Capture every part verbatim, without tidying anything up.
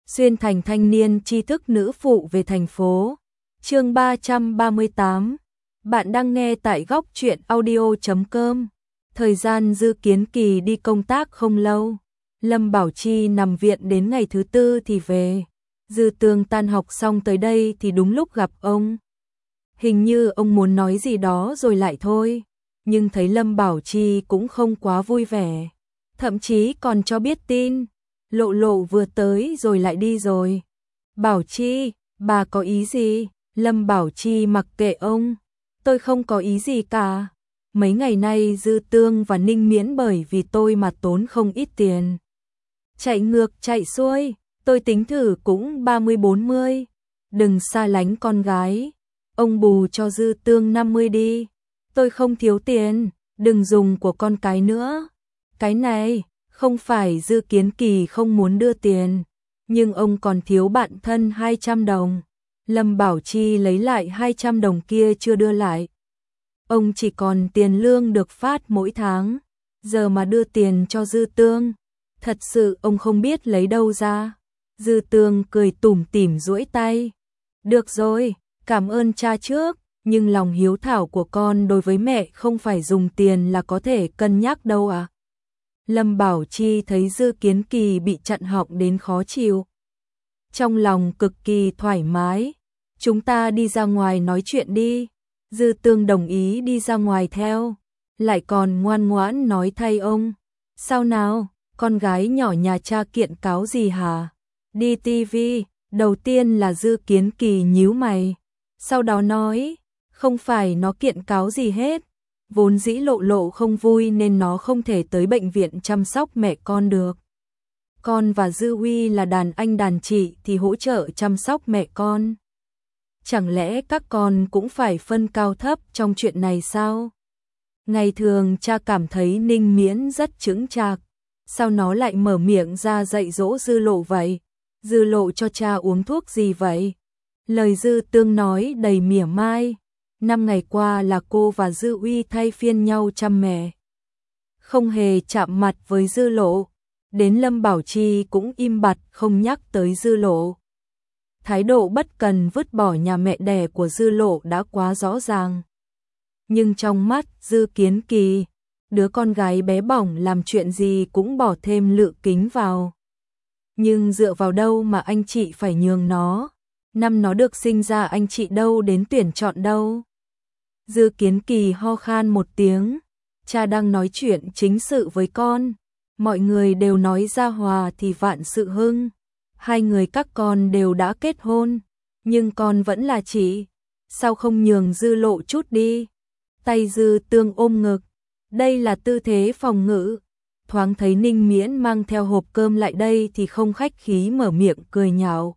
xuyên thành thanh niên tri thức nữ phụ về thành phố. Chương ba trăm ba mươi tám. Bạn đang nghe tại góc truyện audio chấm com. Thời gian Dư Kiến Kỳ đi công tác không lâu, Lâm Bảo Chi nằm viện đến ngày thứ tư thì về. Dư Tương tan học xong tới đây thì đúng lúc gặp ông. Hình như ông muốn nói gì đó rồi lại thôi, nhưng thấy Lâm Bảo Chi cũng không quá vui vẻ, thậm chí còn cho biết tin Lộ Lộ vừa tới rồi lại đi rồi. Bảo Chi, bà có ý gì? Lâm Bảo Chi mặc kệ ông. Tôi không có ý gì cả. Mấy ngày nay Dư Tương và Ninh Miễn bởi vì tôi mà tốn không ít tiền. Chạy ngược chạy xuôi, tôi tính thử cũng ba mươi bốn mươi. Đừng xa lánh con gái. Ông bù cho Dư Tương năm mươi đi. Tôi không thiếu tiền, đừng dùng của con cái nữa. Cái này, không phải Dư Kiến Kỳ không muốn đưa tiền, nhưng ông còn thiếu bạn thân hai trăm đồng. Lâm Bảo Chi lấy lại hai trăm đồng kia chưa đưa lại. Ông chỉ còn tiền lương được phát mỗi tháng, giờ mà đưa tiền cho Dư Tương, thật sự ông không biết lấy đâu ra. Dư Tương cười tủm tỉm duỗi tay. Được rồi, cảm ơn cha trước, nhưng lòng hiếu thảo của con đối với mẹ không phải dùng tiền là có thể cân nhắc đâu à. Lâm Bảo Chi thấy Dư Kiến Kỳ bị chặn họng đến khó chịu, trong lòng cực kỳ thoải mái. Chúng ta đi ra ngoài nói chuyện đi. Dư Tương đồng ý đi ra ngoài theo, lại còn ngoan ngoãn nói thay ông. Sao nào, con gái nhỏ nhà cha kiện cáo gì hả? Đi tivi. Đầu tiên là Dư Kiến Kỳ nhíu mày, sau đó nói, không phải nó kiện cáo gì hết. Vốn dĩ Lộ Lộ không vui nên nó không thể tới bệnh viện chăm sóc mẹ con được. Con và Dư Huy là đàn anh đàn chị thì hỗ trợ chăm sóc mẹ con. Chẳng lẽ các con cũng phải phân cao thấp trong chuyện này sao? Ngày thường cha cảm thấy Ninh Miễn rất chững chạc, sao nó lại mở miệng ra dạy dỗ Dư Lộ vậy? Dư Lộ cho cha uống thuốc gì vậy? Lời Dư Tương nói đầy mỉa mai. Năm ngày qua là cô và Dư Uy thay phiên nhau chăm mẹ, không hề chạm mặt với Dư Lộ. Đến Lâm Bảo Chi cũng im bặt không nhắc tới Dư Lộ. Thái độ bất cần vứt bỏ nhà mẹ đẻ của Dư Lộ đã quá rõ ràng. Nhưng trong mắt Dư Kiến Kỳ, đứa con gái bé bỏng làm chuyện gì cũng bỏ thêm lự kính vào. Nhưng dựa vào đâu mà anh chị phải nhường nó? Năm nó được sinh ra anh chị đâu đến tuyển chọn đâu? Dư Kiến Kỳ ho khan một tiếng. Cha đang nói chuyện chính sự với con. Mọi người đều nói ra hòa thì vạn sự hưng. Hai người các con đều đã kết hôn, nhưng con vẫn là chị. Sao không nhường Dư Lộ chút đi? Tay Dư Tương ôm ngực. Đây là tư thế phòng ngự. Thoáng thấy Ninh Miễn mang theo hộp cơm lại đây thì không khách khí mở miệng cười nhạo.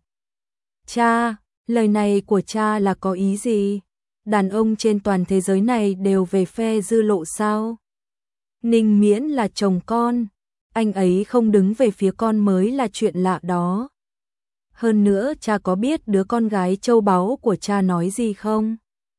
Cha, lời này của cha là có ý gì? Đàn ông trên toàn thế giới này đều về phe Dư Lộ sao? Ninh Miễn là chồng con, anh ấy không đứng về phía con mới là chuyện lạ đó. Hơn nữa cha có biết đứa con gái châu báu của cha nói gì không?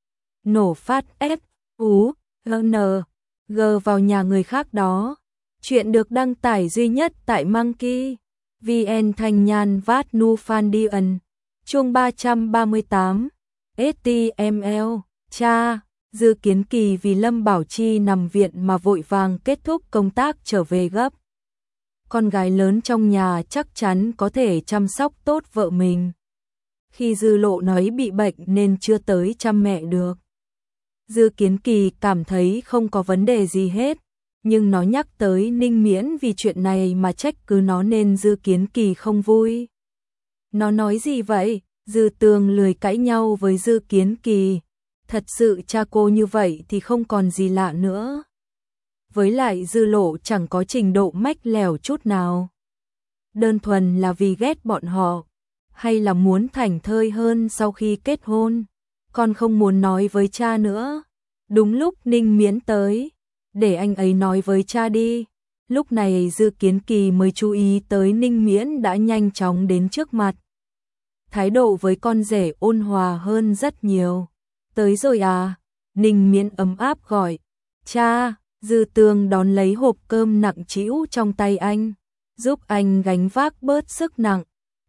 Nổ phát F, U, N, G vào nhà người khác đó. Chuyện được đăng tải duy nhất tại Monkey vê en Thanh Nhan Vát Nu Phan Điên. Chương ba trăm ba mươi tám. ét tê em lờ. Cha, Dư Kiến Kỳ vì Lâm Bảo Chi nằm viện mà vội vàng kết thúc công tác trở về gấp. Con gái lớn trong nhà chắc chắn có thể chăm sóc tốt vợ mình. Khi Dư Lộ nói bị bệnh nên chưa tới chăm mẹ được, Dư Kiến Kỳ cảm thấy không có vấn đề gì hết. Nhưng nó nhắc tới Ninh Miễn vì chuyện này mà trách cứ nó nên Dư Kiến Kỳ không vui. Nó nói gì vậy? Dư Tương lười cãi nhau với Dư Kiến Kỳ. Thật sự cha cô như vậy thì không còn gì lạ nữa. Với lại Dư Lộ chẳng có trình độ mách lèo chút nào. Đơn thuần là vì ghét bọn họ, hay là muốn thảnh thơi hơn sau khi kết hôn. Con không muốn nói với cha nữa. Đúng lúc Ninh Miễn tới, để anh ấy nói với cha đi. Lúc này Dư Kiến Kỳ mới chú ý tới Ninh Miễn đã nhanh chóng đến trước mặt. Thái độ với con rể ôn hòa hơn rất nhiều. Tới rồi à? Ninh Miễn ấm áp gọi. Cha. Dư Tương đón lấy hộp cơm nặng trĩu trong tay anh, giúp anh gánh vác bớt sức nặng.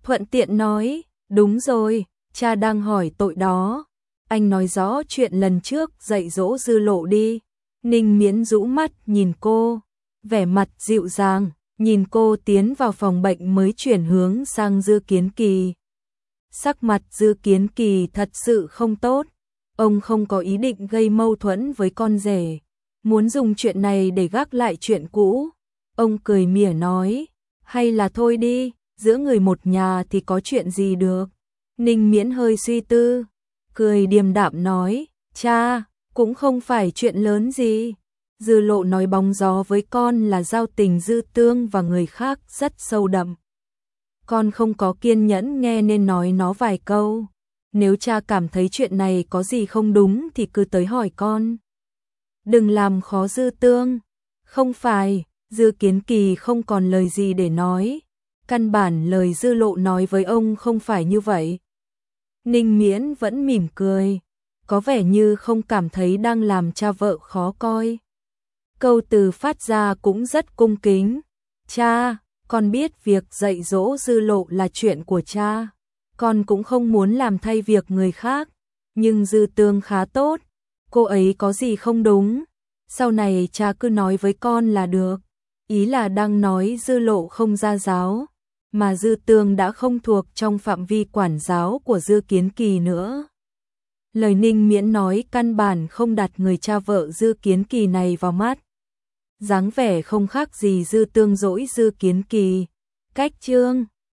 thuận tiện nói, đúng rồi, cha đang hỏi tội đó. Anh nói rõ chuyện lần trước dạy dỗ Dư Lộ đi. Ninh Miễn rũ mắt nhìn cô, vẻ mặt dịu dàng, nhìn cô tiến vào phòng bệnh mới chuyển hướng sang Dư Kiến Kỳ. Sắc mặt Dư Kiến Kỳ thật sự không tốt, ông không có ý định gây mâu thuẫn với con rể, muốn dùng chuyện này để gác lại chuyện cũ. Ông cười mỉa nói, hay là thôi đi, giữa người một nhà thì có chuyện gì được. Ninh Miễn hơi suy tư, cười điềm đạm nói, cha, cũng không phải chuyện lớn gì. Dư Lộ nói bóng gió với con là giao tình Dư Tương và người khác rất sâu đậm. Con không có kiên nhẫn nghe nên nói nó vài câu. Nếu cha cảm thấy chuyện này có gì không đúng thì cứ tới hỏi con. Đừng làm khó Dư Tương. Không phải, Dư Kiến Kỳ không còn lời gì để nói. Căn bản lời Dư Lộ nói với ông không phải như vậy. Ninh Miễn vẫn mỉm cười, có vẻ như không cảm thấy đang làm cha vợ khó coi. Câu từ phát ra cũng rất cung kính. Cha, con biết việc dạy dỗ Dư Lộ là chuyện của cha. Con cũng không muốn làm thay việc người khác. Nhưng Dư Tương khá tốt. Cô ấy có gì không đúng. Sau này cha cứ nói với con là được. Ý là đang nói Dư Lộ không ra giáo. Mà Dư Tương đã không thuộc trong phạm vi quản giáo của Dư Kiến Kỳ nữa. Lời Ninh Miễn nói căn bản không đặt người cha vợ Dư Kiến Kỳ này vào mắt. Dáng vẻ không khác gì Dư Tương dỗi Dư Kiến Kỳ. Cách chương